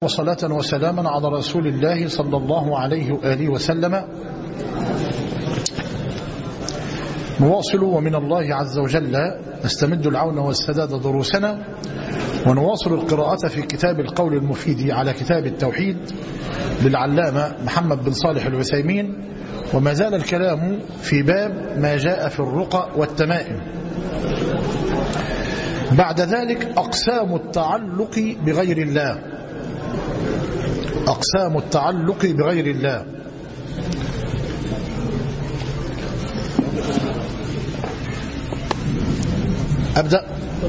وصلاة وسلاما على رسول الله صلى الله عليه وآله وسلم. نواصل ومن الله عز وجل نستمد العون والسداد دروسنا، ونواصل القراءة في كتاب القول المفيد على كتاب التوحيد للعلامة محمد بن صالح العثيمين، وما زال الكلام في باب ما جاء في الرقى والتمائم. بعد ذلك أقسام التعلق بغير الله. أقسام التعلق بغير الله. أبدأ.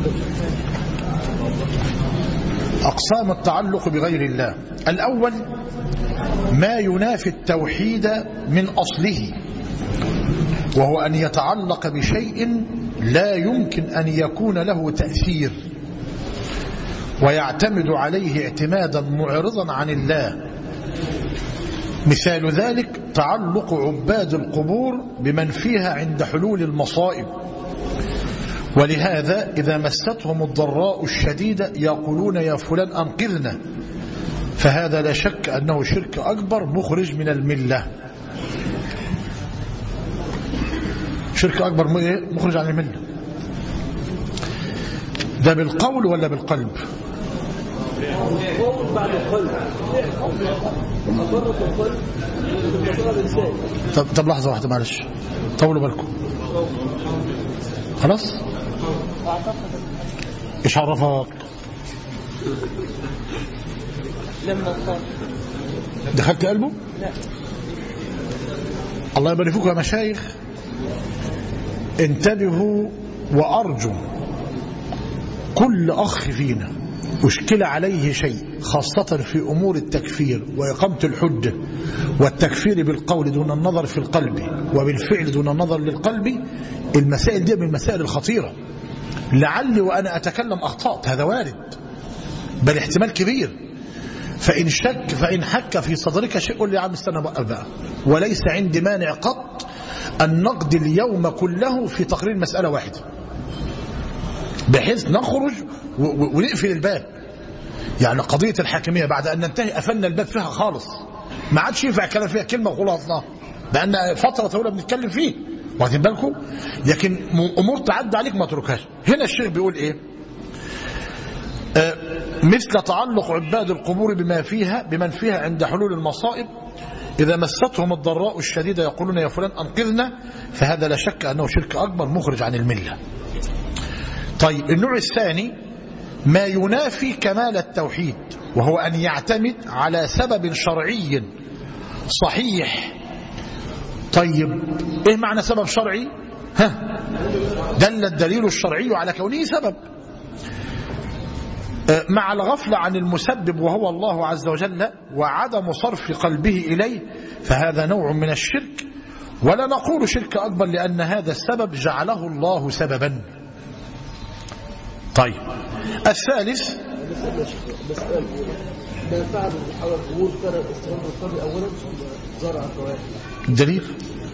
أقسام التعلق بغير الله: الأول ما ينافي التوحيد من أصله، وهو أن يتعلق بشيء لا يمكن أن يكون له تأثير ويعتمد عليه اعتمادا معرضا عن الله. مثال ذلك تعلق عباد القبور بمن فيها عند حلول المصائب، ولهذا إذا مستهم الضراء الشديدة يقولون يا فلان أنقذنا، فهذا لا شك أنه شرك أكبر مخرج من الملة. شرك أكبر مخرج عن الملة. ده بالقول ولا بالقلب؟ طب لحظة واحدة معلش، طولوا بالكم. خلاص؟ ايش عرفك؟ دخلت قلبه؟ لا. الله يبارك فيكم يا مشايخ، انتبهوا وأرجو كل أخ فينا أشكل عليه شيء، خاصة في أمور التكفير وإقامة الحجة والتكفير بالقول دون النظر في القلب وبالفعل دون النظر للقلب. المسائل دي من المسائل الخطيرة. لعلي وأنا أتكلم أخطأت، هذا وارد، بل احتمال كبير. فإن حك في صدرك شيء قل لي يا عم استنى بقى، وليس عندي مانع قط أن نقضي اليوم كله في تقرير مسألة واحدة، بحيث نخرج ونقفل الباب. يعني قضية الحاكمية بعد أن ننتهي قفلنا الباب فيها خالص، ما عادش ينفع الكلام فيها كلمة وخلاص، لأن فترة طويلة بنتكلم فيه، واخدين بالكم؟ لكن أمور تعدى عليك ما تركهاش. هنا الشيخ بيقول إيه؟ مثل تعلق عباد القبور بمن فيها عند حلول المصائب، إذا مستهم الضراء الشديدة يقولون يا فلان أنقذنا، فهذا لا شك أنه شرك أكبر مخرج عن الملة. طيب، النوع الثاني ما ينافي كمال التوحيد، وهو أن يعتمد على سبب شرعي صحيح. طيب، إيه معنى سبب شرعي؟ دل الدليل الشرعي على كونه سبب، مع الغفلة عن المسبب وهو الله عز وجل وعدم صرف قلبه إليه، فهذا نوع من الشرك، ولا نقول شرك أكبر لأن هذا السبب جعله الله سببا. طيب، الثالث الدليل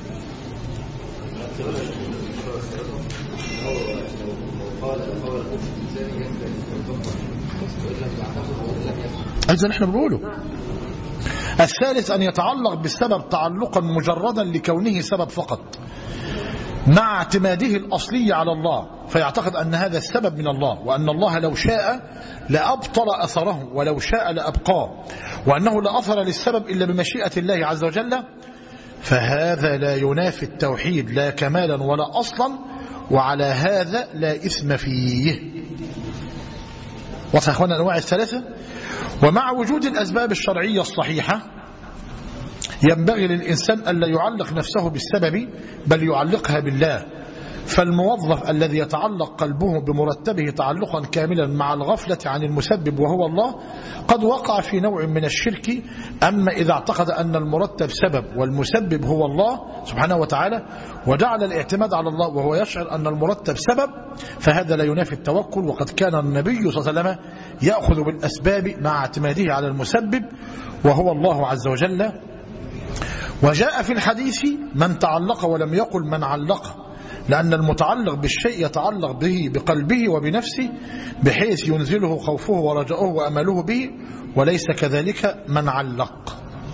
أيضا نحن بنقوله. الثالث أن يتعلق بالسبب تعلقا مجردا لكونه سبب فقط، مع اعتماده الأصلي على الله، فيعتقد أن هذا السبب من الله، وأن الله لو شاء لأبطل أثره ولو شاء لأبقاه، وأنه لا أثر للسبب إلا بمشيئة الله عز وجل. فهذا لا ينافي التوحيد لا كمالا ولا أصلا، وعلى هذا لا إثم فيه. واضح يا أخوانا الأنواع الثلاثة؟ ومع وجود الأسباب الشرعية الصحيحة ينبغي للإنسان ألا يعلق نفسه بالسبب، بل يعلقها بالله. فالموظف الذي يتعلق قلبه بمرتبه تعلقا كاملا مع الغفلة عن المسبب وهو الله قد وقع في نوع من الشرك. أما إذا اعتقد أن المرتب سبب والمسبب هو الله سبحانه وتعالى، وجعل الاعتماد على الله وهو يشعر أن المرتب سبب، فهذا لا ينافي التوكل. وقد كان النبي صلى الله عليه وسلم يأخذ بالأسباب مع اعتماده على المسبب وهو الله عز وجل. وجاء في الحديث من تعلق ولم يقل من علق، لأن المتعلق بالشيء يتعلق به بقلبه وبنفسه بحيث ينزله خوفه ورجاؤه وأمله به، وليس كذلك من علق.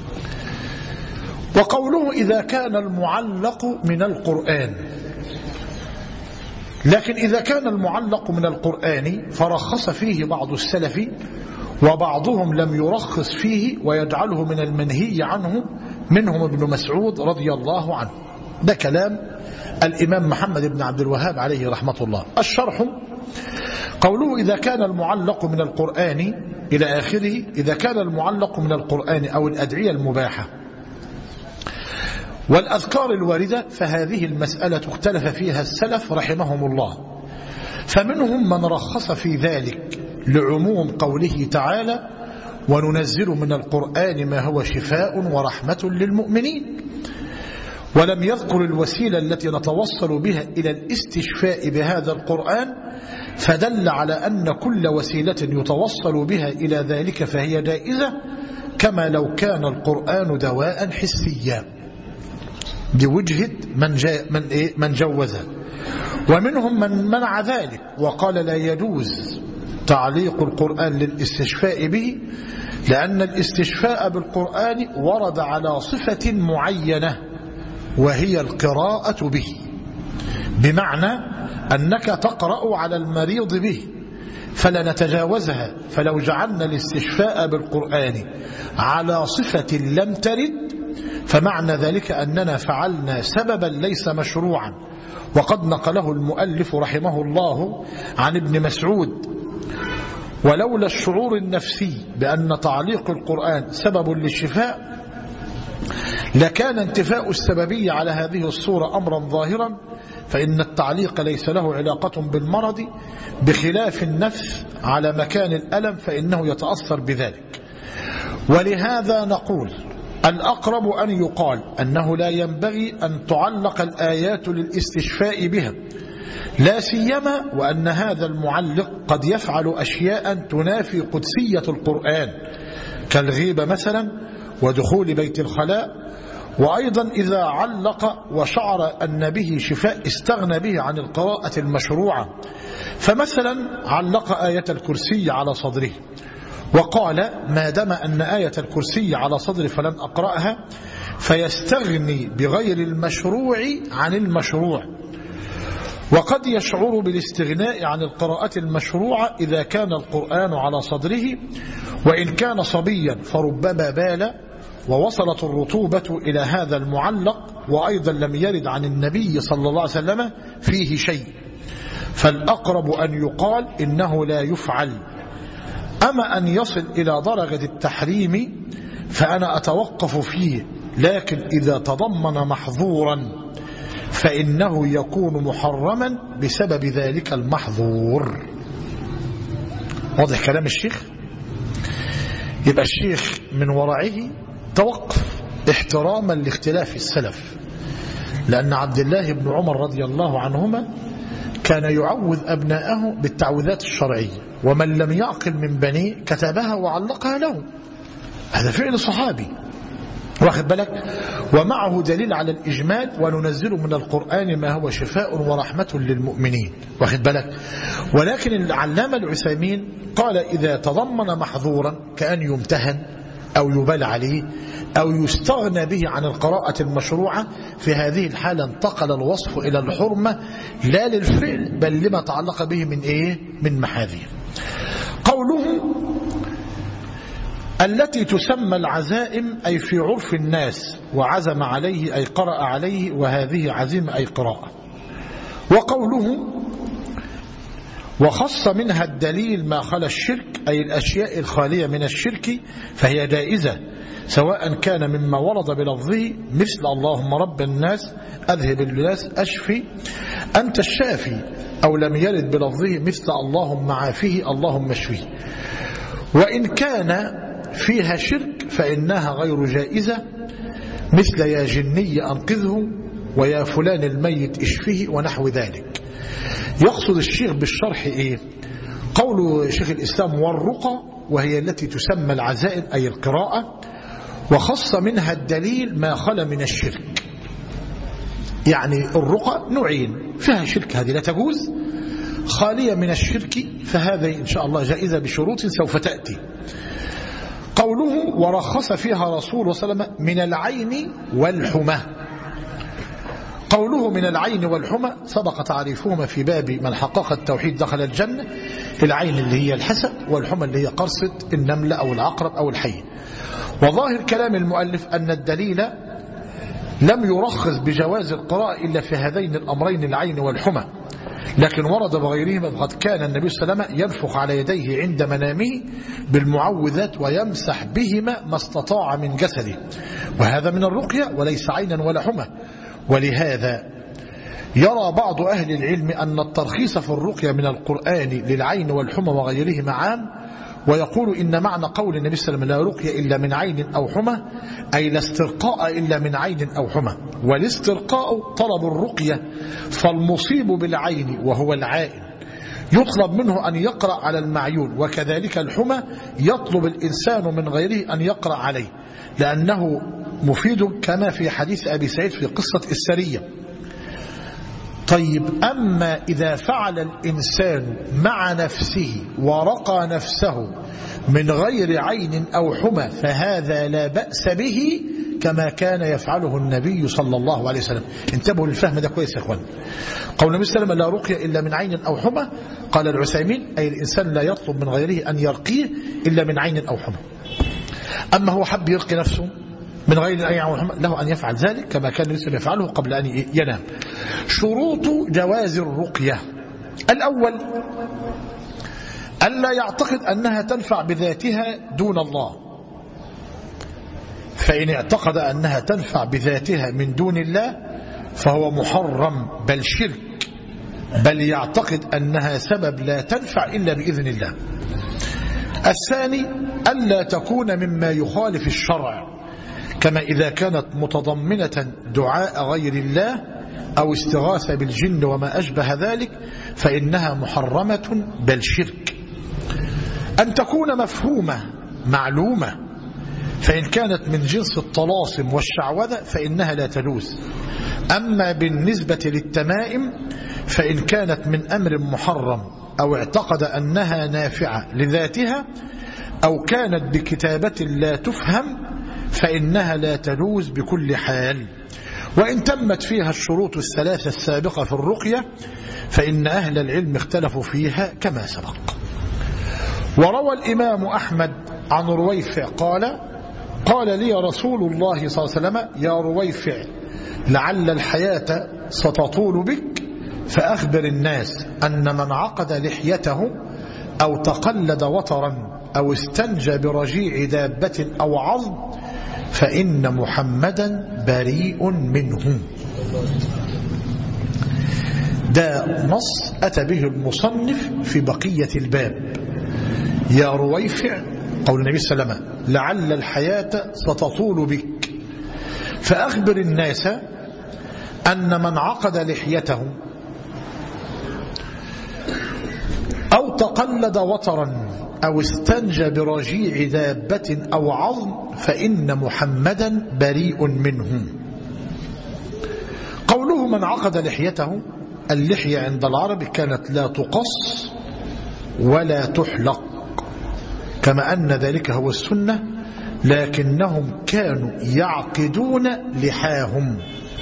وقوله إذا كان المعلق من القرآن، لكن إذا كان المعلق من القرآن فرخص فيه بعض السلف وبعضهم لم يرخص فيه ويجعله من المنهي عنه، منهم ابن مسعود رضي الله عنه. ده كلام الإمام محمد بن عبد الوهاب عليه رحمة الله. الشرح قوله إذا كان المعلق من القرآن إلى آخره. إذا كان المعلق من القرآن أو الأدعية المباحة والأذكار الواردة، فهذه المسألة اختلف فيها السلف رحمهم الله، فمنهم من رخص في ذلك لعموم قوله تعالى وننزل من القرآن ما هو شفاء ورحمة للمؤمنين، ولم يذكر الوسيلة التي نتوصل بها إلى الاستشفاء بهذا القرآن، فدل على أن كل وسيلة يتوصل بها إلى ذلك فهي جائزة، كما لو كان القرآن دواء حسيا. دي وجهة من جوزها. ومنهم من منع ذلك وقال لا يجوز تعليق القرآن للاستشفاء به، لأن الاستشفاء بالقرآن ورد على صفة معينة وهي القراءة به، بمعنى أنك تقرأ على المريض به، فلا نتجاوزها. فلو جعلنا الاستشفاء بالقرآن على صفة لم ترد، فمعنى ذلك أننا فعلنا سببا ليس مشروعا. وقد نقله المؤلف رحمه الله عن ابن مسعود: ولولا الشعور النفسي بأن تعليق القرآن سبب للشفاء لكان انتفاء السببية على هذه الصورة أمرا ظاهرا، فإن التعليق ليس له علاقة بالمرض، بخلاف النفس على مكان الألم فإنه يتأثر بذلك. ولهذا نقول الأقرب أن يقال أنه لا ينبغي أن تعلق الآيات للاستشفاء بها، لا سيما وأن هذا المعلق قد يفعل أشياء تنافي قدسية القرآن، كالغيبة مثلا ودخول بيت الخلاء. وأيضا إذا علق وشعر أن به شفاء استغنى به عن القراءة المشروعة، فمثلا علق آية الكرسي على صدره وقال ما دام أن آية الكرسي على صدري فلن أقرأها، فيستغني بغير المشروع عن المشروع. وقد يشعر بالاستغناء عن القراءة المشروعة إذا كان القرآن على صدره، وإن كان صبيا فربما بال ووصلت الرطوبة إلى هذا المعلق، وأيضا لم يرد عن النبي صلى الله عليه وسلم فيه شيء، فالأقرب أن يقال إنه لا يفعل. أما أن يصل إلى درجة التحريم فأنا أتوقف فيه، لكن إذا تضمن محظورا فإنه يكون محرما بسبب ذلك المحظور. واضح كلام الشيخ؟ يبقى الشيخ من ورعه توقف احتراما لاختلاف السلف، لأن عبد الله بن عمر رضي الله عنهما كان يعوذ أبناءه بالتعوذات الشرعية، ومن لم يعقل من بنيه كتبها وعلقها له. هذا فعل صحابي، واخد بالك؟ ومعه دليل على الإجمال وننزل من القرآن ما هو شفاء ورحمة للمؤمنين، واخد بالك؟ ولكن العلامة العثيمين قال إذا تضمن محظورا كأن يمتهن أو يبال عليه أو يستغنى به عن القراءة المشروعة، في هذه الحالة انتقل الوصف إلى الحرمة لا للفعل بل لما تعلق به من إيه؟ من محاذير. قوله التي تسمى العزائم أي في عرف الناس، وعزم عليه أي قرأ عليه، وهذه عزيمة أي قراءة. وقوله وخص منها الدليل ما خلا الشرك أي الأشياء الخالية من الشرك فهي جائزة، سواء كان مما ورد بلفظه مثل اللهم رب الناس أذهب الباس أشفي أنت الشافي، أو لم يرد بلفظه مثل اللهم عافيه اللهم اشفيه. وإن كان فيها شرك فإنها غير جائزة، مثل يا جني أنقذه ويا فلان الميت اشفه ونحو ذلك. يقصد الشيخ بالشرح إيه؟ قول شيخ الإسلام والرقى، وهي التي تسمى العزائم أي القراءة، وخص منها الدليل ما خلا من الشرك. يعني الرقى نوعين، فيها شرك هذه لا تجوز، خالية من الشرك فهذه إن شاء الله جائزة بشروط سوف تأتي. قوله ورخص فيها رسول الله صلى الله عليه وسلم من العين والحمى. قوله من العين والحمى سبق تعريفهما في باب من حقق التوحيد دخل الجنة. العين اللي هي الحسد، والحمى اللي هي قرصة النملة أو العقرب أو الحي. وظاهر كلام المؤلف أن الدليل لم يرخص بجواز القراءة إلا في هذين الأمرين العين والحمى، لكن ورد بغيرهما. قد كان النبي صلى الله عليه وسلم ينفخ على يديه عند منامه بالمعوذات ويمسح بهما ما استطاع من جسده، وهذا من الرقية وليس عينا ولا حمى. ولهذا يرى بعض أهل العلم أن الترخيص في الرقية من القرآن للعين والحمى وغيرهما عام، ويقول إن معنى قول النبي صلى الله عليه وسلم لا رقية إلا من عين أو حمى أي لا استرقاء إلا من عين أو حمى. والاسترقاء طلب الرقية، فالمصيب بالعين وهو العائن يطلب منه أن يقرأ على المعيون، وكذلك الحمى يطلب الإنسان من غيره أن يقرأ عليه لأنه مفيد، كما في حديث أبي سعيد في قصة السرية. طيب أما إذا فعل الإنسان مع نفسه ورقى نفسه من غير عين أو حمى فهذا لا بأس به، كما كان يفعله النبي صلى الله عليه وسلم. انتبهوا للفهم ده كويس يا اخوان. قول النبي صلى الله عليه وسلم لا رقية إلا من عين أو حمى، قال العثيمين أي الإنسان لا يطلب من غيره أن يرقيه إلا من عين أو حمى. أما هو حب يرقي نفسه من غير أي عين له أن يفعل ذلك كما كان النبي يفعله قبل أن ينام. شروط جواز الرقية: الأول ألا يعتقد أنها تنفع بذاتها دون الله، فإن اعتقد أنها تنفع بذاتها من دون الله فهو محرم بل شرك، بل يعتقد أنها سبب لا تنفع إلا بإذن الله. الثاني ألا تكون مما يخالف الشرع، كما إذا كانت متضمنة دعاء غير الله أو استغاثة بالجن وما أشبه ذلك فإنها محرمة بل شرك. أن تكون مفهومة معلومة، فإن كانت من جنس الطلاسم والشعوذة فإنها لا تجوز. أما بالنسبة للتمائم فإن كانت من أمر محرم أو اعتقد أنها نافعة لذاتها أو كانت بكتابة لا تفهم فإنها لا تجوز بكل حال. وإن تمت فيها الشروط الثلاثة السابقة في الرقية فإن أهل العلم اختلفوا فيها كما سبق. وروى الإمام أحمد عن رويفع قال لي رسول الله صلى الله عليه وسلم يا رويفع لعل الحياة ستطول بك فأخبر الناس أن من عقد لحيته أو تقلد وترا أو استنجى برجيع دابة أو عظم فإن محمدا بريء منه. ده نص أتى به المصنف في بقية الباب. يا رويفع قول النبي صلى الله عليه وسلم لعل الحياة ستطول بك فأخبر الناس أن من عقد لحيته أو تقلد وترا أو استنجى برجيع دابة أو عظم فإن محمدا بريء منه. قوله من عقد لحيته، اللحية عند العرب كانت لا تقص ولا تحلق كما أن ذلك هو السنة، لكنهم كانوا يعقدون لحاهم.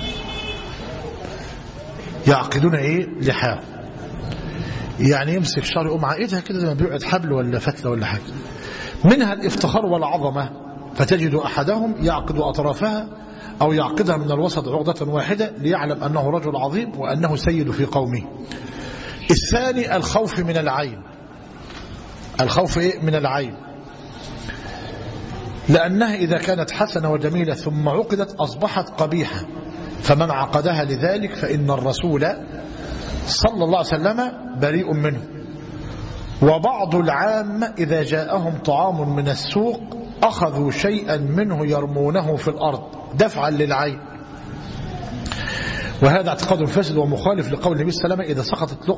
يعقدون ايه؟ لحاهم، يعني يمسك شعر يقوم عائدها كده زي ما بيقعد حبل ولا فتلة ولا حاجة. منها الافتخار والعظمة، فتجد أحدهم يعقد أطرافها أو يعقدها من الوسط عقدة واحدة ليعلم أنه رجل عظيم وأنه سيد في قومه. الثاني الخوف من العين. الخوف من العين لأنها إذا كانت حسنة وجميلة ثم عقدت أصبحت قبيحة، فمن عقدها لذلك فإن الرسول صلى الله عليه وسلم بريء منه. وبعض العامة إذا جاءهم طعام من السوق أخذوا شيئا منه يرمونه في الأرض دفعا للعين، وهذا اعتقاد فاسد ومخالف لقول النبي صلى الله عليه وسلم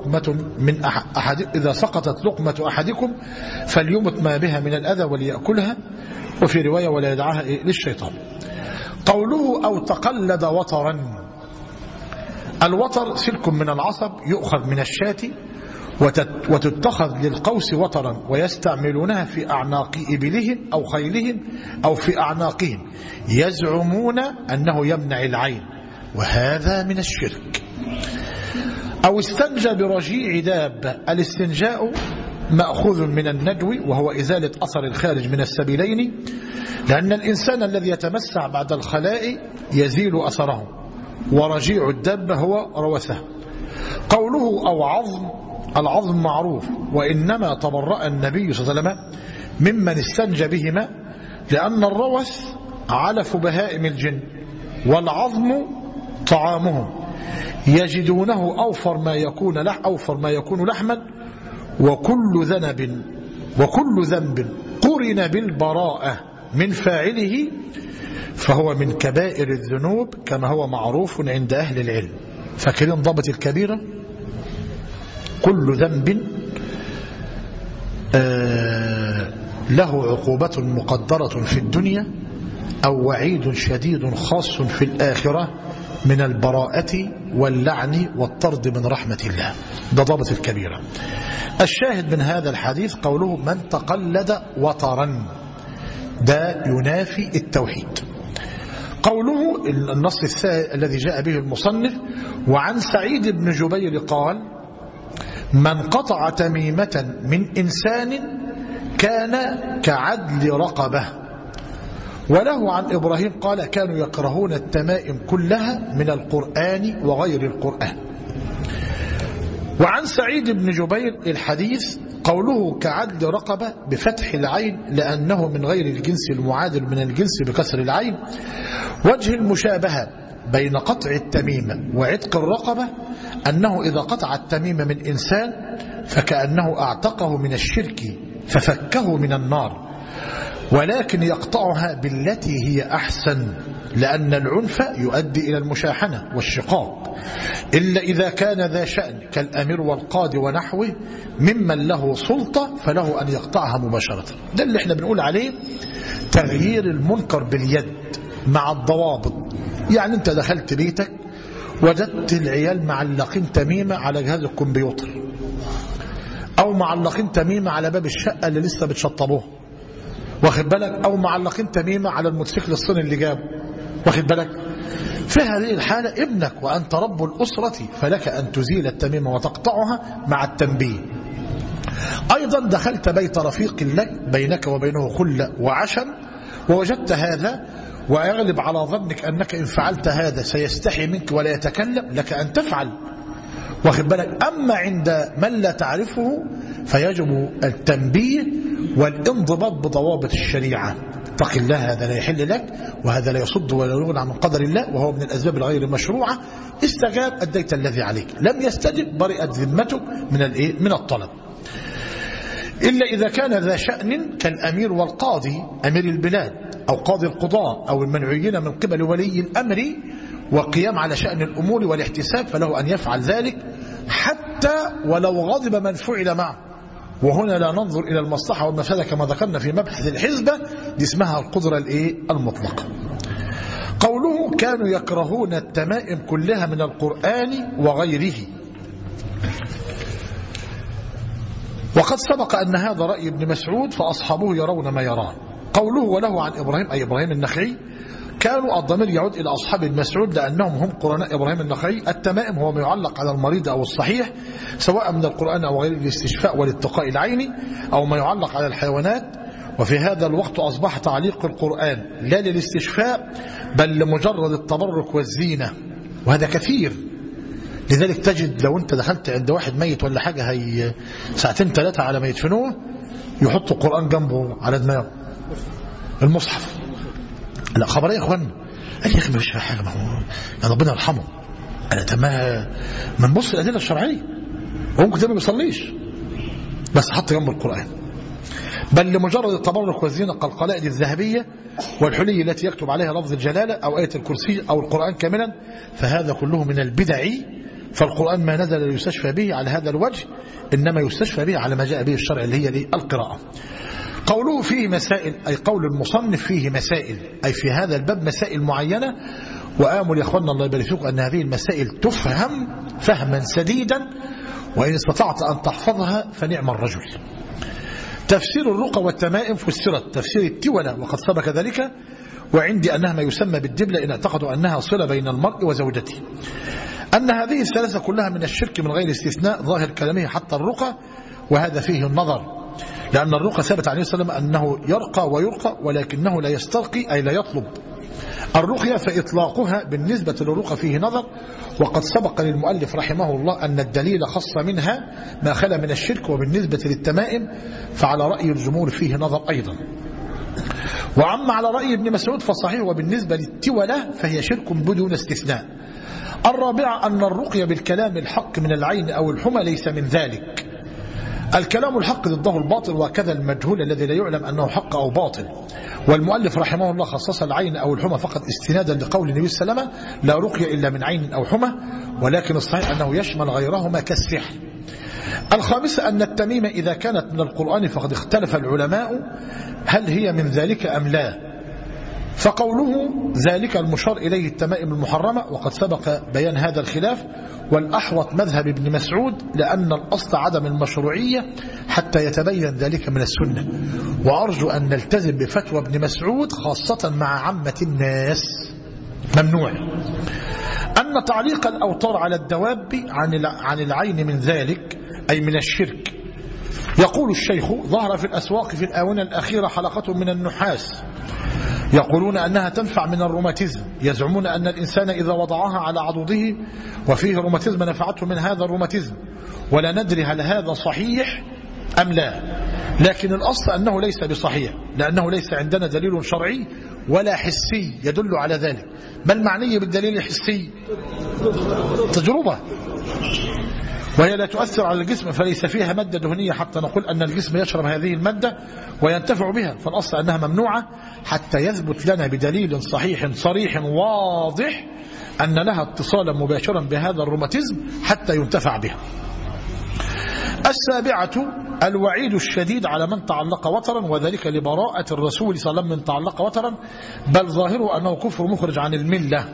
إذا سقطت لقمة أحدكم فليمت ما بها من الأذى وليأكلها، وفي رواية ولا يدعها للشيطان. قوله أو تقلد وترا، الوتر سلك من العصب يؤخذ من الشاة وتتخذ للقوس وترا، ويستعملونها في أعناق إبلهم أو خيلهم أو في أعناقهم، يزعمون أنه يمنع العين، وهذا من الشرك. أو استنجى برجيع دابة. الاستنجاء مأخوذ من الندو، وهو إزالة أثر الخارج من السبيلين، لأن الإنسان الذي يتمسح بعد الخلاء يزيل أثره، ورجيع الدابة هو روثه. قوله أو عظم، العظم معروف، وإنما تبرأ النبي صلى الله عليه وسلم ممن استنجى بهما، لأن الروث علف بهائم الجن، والعظم طعامهم، يجدونه أوفر ما يكون لحما، وكل ذنب قرن بالبراءة من فاعله فهو من كبائر الذنوب، كما هو معروف عند أهل العلم. فاكرين ضابط الكبيرة؟ كل ذنب له عقوبة مقدرة في الدنيا أو وعيد شديد خاص في الآخرة من البراءة واللعن والطرد من رحمة الله. ده ضابط الكبيرة. الشاهد من هذا الحديث قوله من تقلد وطرا، ده ينافي التوحيد. قوله النص الذي جاء به المصنف: وعن سعيد بن جبير قال: من قطع تميمة من إنسان كان كعدل رقبة. وله عن إبراهيم قال: كانوا يكرهون التمائم كلها من القرآن وغير القرآن. وعن سعيد بن جبير الحديث قوله كعدل رقبة بفتح العين، لأنه من غير الجنس المعادل من الجنس بكسر العين. وجه المشابهة بين قطع التميمة وعتق الرقبة أنه إذا قطع التميمة من إنسان فكأنه أعتقه من الشرك ففكه من النار، ولكن يقطعها بالتي هي أحسن، لأن العنف يؤدي إلى المشاحنة والشقاق، إلا إذا كان ذا شأن كالأمير والقاضي ونحوه ممن له سلطة فله أن يقطعها مباشرة. ده اللي احنا بنقول عليه تغيير المنكر باليد مع الضوابط. يعني انت دخلت بيتك وجدت العيال معلقين تميمة على جهاز الكمبيوتر، أو معلقين تميمة على باب الشقة اللي لسه بتشطبوه، واخد بالك، أو معلقين تميمة على الموتوسيكل الصيني اللي جابه، واخد بالك. في هذه الحالة ابنك وأنت رب الأسرة فلك أن تزيل التميمة وتقطعها مع التنبيه. أيضا دخلت بيت رفيق لك بينك وبينه خلة وعشم ووجدت هذا، ويغلب على ظنك أنك إن فعلت هذا سيستحي منك ولا يتكلم، لك أن تفعل، واخد بالك. أما عند من لا تعرفه فيجب التنبيه والانضباط بضوابط الشريعة. اتق الله، هذا لا يحل لك، وهذا لا يصد ولا يغنى من قدر الله، وهو من الأسباب الغير المشروعة. استجاب أديت الذي عليك، لم يستجب برئت ذمتك من الطلب، إلا إذا كان ذا شأن كالأمير والقاضي، أمير البلاد أو قاضي القضاء أو المنعيين من قبل ولي الأمر، وقيام على شأن الأمور والاحتساب، فله أن يفعل ذلك حتى ولو غضب من فعل معه. وهنا لا ننظر إلى المصلحة والمفسدة كما ذكرنا في مبحث الحزبة، دي اسمها القدرة المطلقة. قوله كانوا يكرهون التمائم كلها من القرآن وغيره، وقد سبق أن هذا رأي ابن مسعود فأصحابه يرون ما يران. قوله وله عن إبراهيم أي إبراهيم النخعي، كانوا الضمير يعود إلى أصحاب المسعود لأنهم هم قرناء إبراهيم النخعي. التمائم هو ما يعلق على المريض أو الصحيح سواء من القرآن أو غير الاستشفاء والاتقاء العيني، أو ما يعلق على الحيوانات. وفي هذا الوقت أصبح تعليق القرآن لا للاستشفاء بل لمجرد التبرك والزينة، وهذا كثير. لذلك تجد لو أنت دخلت عند واحد ميت ولا حاجة هي ساعتين ثلاثة على ما يدفنوه يحط القرآن جنبه على دماغه المصحف. لا خبر ايه يا اخوانا؟ قال يا اخي ما فيش حاجه، ما هو يا ربنا يرحمه. انا تمام من بص الادله الشرعيه، وممكن ده ما بيصليش بس حط جنب القران، بل لمجرد التبرك والزينه كالقلائد الذهبيه والحلي التي يكتب عليها لفظ الجلاله او ايه الكرسي او القران كاملا، فهذا كله من البدع. فالقران ما نزل ليستشفى به على هذا الوجه، انما يستشفى به على ما جاء به الشرع اللي هي القراءه. قوله فيه مسائل أي قول المصنف فيه مسائل، أي في هذا الباب مسائل معينة وآمل يا أخوانا الله يبارك فيكم أن هذه المسائل تفهم فهما سديدا، وإن استطعت أن تحفظها فنعم الرجل. تفسير الرقى والتمائم فسرت تفسير التولى وقد سبق ذلك، وعندي أنها ما يسمى بالدبلة إن اعتقدوا أنها صلة بين المرء وزوجته. أن هذه الثلاثة كلها من الشرك من غير استثناء ظاهر كلامه حتى الرقى، وهذا فيه النظر، لأن الرقى ثبت عليه السلام أنه يرقى ويرقى ولكنه لا يسترقي أي لا يطلب. الرقية فإطلاقها بالنسبة للرقى فيه نظر، وقد سبق للمؤلف رحمه الله أن الدليل خص منها ما خلا من الشرك، وبالنسبة للتمائم فعلى رأي الجمهور فيه نظر أيضا. وعما على رأي ابن مسعود فصحيح، وبالنسبة للتولة فهي شرك بدون استثناء. الرابعة أن الرقية بالكلام الحق من العين أو الحمى ليس من ذلك. الكلام الحق ضده الباطل، وكذا المجهول الذي لا يعلم أنه حق أو باطل. والمؤلف رحمه الله خصص العين أو الحمى فقط استنادا لقول النبي صلى الله عليه وسلم لا رقية إلا من عين أو حمى، ولكن الصحيح أنه يشمل غيرهما كالسحر. الخامسة أن التميمة إذا كانت من القرآن فقد اختلف العلماء هل هي من ذلك أم لا، فقوله ذلك المشار إليه التمائم المحرمة، وقد سبق بيان هذا الخلاف. والأحوط مذهب ابن مسعود، لأن الأصل عدم المشروعية حتى يتبين ذلك من السنة، وأرجو أن نلتزم بفتوى ابن مسعود خاصة مع عامة الناس. ممنوع أن تعليق الأوتار على الدواب عن العين من ذلك أي من الشرك. يقول الشيخ ظهر في الأسواق في الآونة الأخيرة حلقة من النحاس يقولون أنها تنفع من الروماتيزم، يزعمون أن الإنسان إذا وضعها على عضده وفيه روماتيزم نفعته من هذا الروماتيزم، ولا ندري هل هذا صحيح أم لا، لكن الأصل أنه ليس بصحيح، لأنه ليس عندنا دليل شرعي ولا حسي يدل على ذلك. ما المعني بالدليل الحسي؟ تجربة، وهي لا تؤثر على الجسم، فليس فيها مادة دهنية حتى نقول أن الجسم يشرب هذه المادة وينتفع بها، فالأصل أنها ممنوعة حتى يثبت لنا بدليل صحيح صريح واضح أن لها اتصالا مباشرا بهذا الروماتيزم حتى ينتفع بها. السابعة الوعيد الشديد على من تعلق وترا، وذلك لبراءة الرسول صلى الله عليه وسلم من تعلق وترا، بل ظاهره أنه كفر مخرج عن الملة.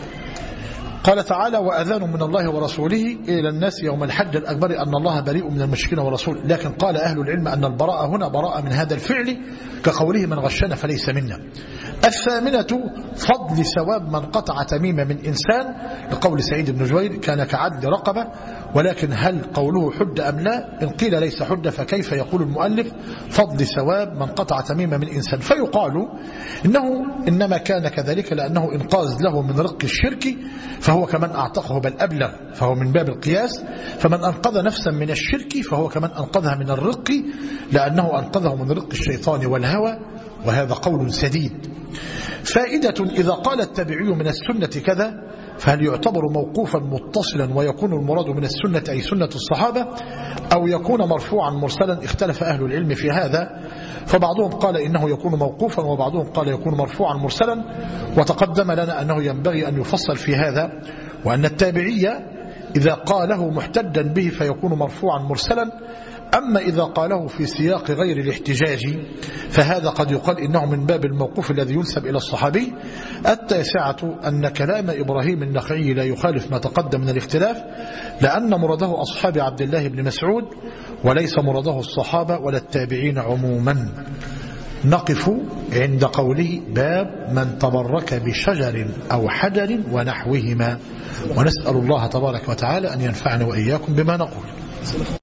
قال تعالى وأذان من الله ورسوله إلى الناس يوم الحج الأكبر أن الله بريء من المشركين ورسوله، لكن قال أهل العلم أن البراءة هنا براءة من هذا الفعل كقوله من غشنا فليس منا. الثامنة فضل ثواب من قطع تميمة من إنسان، لقول سعيد بن جبير كان كعدل رقبة، ولكن هل قوله حد أم لا؟ إن قيل ليس حد فكيف يقول المؤلف فضل ثواب من قطع تميمة من إنسان؟ فيقال إنه إنما كان كذلك لأنه إنقاذ له من رق الشرك، فهو كمن أعتقه بل أبلغ، فهو من باب القياس، فمن أنقذ نفسا من الشرك فهو كمن أنقذها من الرق، لأنه أنقذه من رق الشيطان والهوى، وهذا قول سديد. فائدة إذا قال التابعي من السنة كذا فهل يعتبر موقوفا متصلا ويكون المراد من السنة أي سنة الصحابة، أو يكون مرفوعا مرسلا؟ اختلف أهل العلم في هذا، فبعضهم قال إنه يكون موقوفا وبعضهم قال يكون مرفوعا مرسلا، وتقدم لنا أنه ينبغي أن يفصل في هذا، وأن التابعية إذا قاله محتجا به فيكون مرفوعا مرسلا، أما إذا قاله في سياق غير الاحتجاج فهذا قد يقال إنه من باب الموقوف الذي ينسب إلى الصحابي. التاسعة أن كلام إبراهيم النخعي لا يخالف ما تقدم من الاختلاف، لأن مراده أصحاب عبد الله بن مسعود وليس مراده الصحابة ولا التابعين عموما. نقف عند قوله باب من تبرك بشجر أو حجر ونحوهما، ونسأل الله تبارك وتعالى أن ينفعنا وإياكم بما نقول.